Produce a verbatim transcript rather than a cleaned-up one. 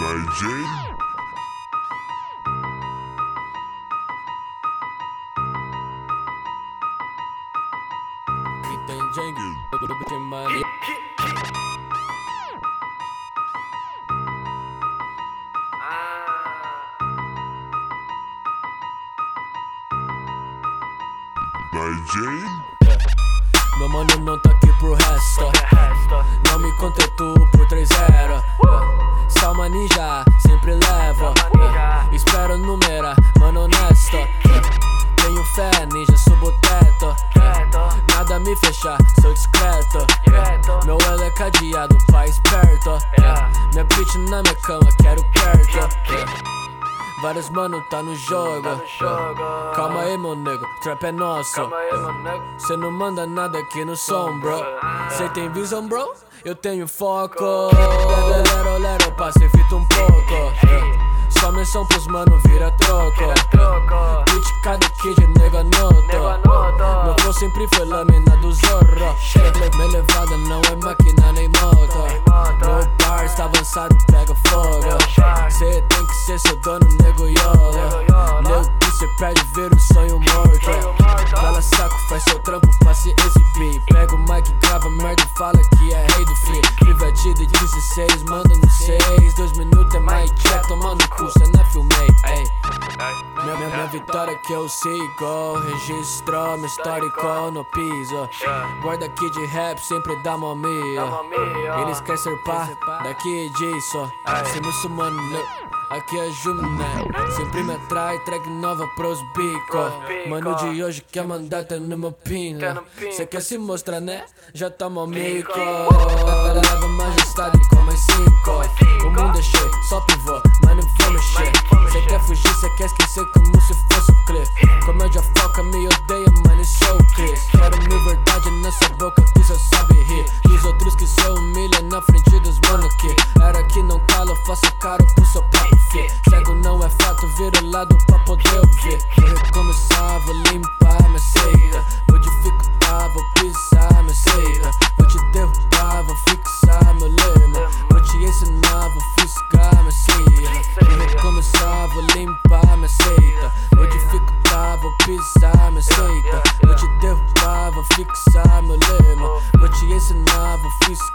Meu mano não tá aqui pro resto. Não me contentuo por três zero. Salma ninja, sempre levo. Espero numerar, mano honesto. Tenho fé, ninja, subo o teto. Nada me fechar, sou discreto. Meu elo é cadeado, pai esperto. Minha bitch na minha cama, quero perto. Vários mano tá no jogo. Calma aí, meu nego, trap é nosso. Cê não manda nada aqui no som, bro. Cê tem visão, bro? Eu tenho foco. Lero, lero, passei fita um pouco. Só menção pros mano, vira troco. Criticado kid, nego anoto. Meu flow sempre foi lâmina do Zorro. Minha levada não é máquina nem moto. Meu bar está avançado, pega fogo. Cê tem que ser seu dono, nego yolo. Nego que cê perde, vira um sonho morto. Fala saco, faz seu trampo pra se exibir. Pega o mic, grava merda e fala que é rei do free. Private de dezesseis, manda no seis. Dois minutos é mais check, tomando cu, cê não filmei. Ei. Minha, minha, minha vitória que eu sigo. Registrou meu histórico no piso. Guarda aqui de rap, sempre dá momia. Eles querem ser pá, daqui disso. Se muçulmano, aqui é Jumné. Sempre me atrai, track nova pros bico. Mano de hoje quer mandar tá no meu pino. Cê quer se mostrar, né? Já toma mico. Leva majestade com mais cinco. O mundo é cheio, só pivô, mas não vou mexer. Cê quer fugir, cê quer esquecer como se fosse o clipe. Comédia foca, me odeia, mano, sou o Chris. Quero minha verdade nessa boca que só sabe rir. Dos outros que se humilham na frente dos mano que era que não cala, eu faço caro pro seu papo fi. Cego não é fato, vira o lado pra poder ouvir. Vou recomeçar, vou limpar minha seita. Vou dificultar, vou pisar minha seita. Vou te derrubar, vou fixar meu lema. Vou te ensinar, vou fisgar minha ceia. Vou recomeçar, vou limpar minha seita. Vou dificultar, vou pisar minha seita. Vou te derrubar, vou fixar meu lema. Vou te ensinar, vou fisgar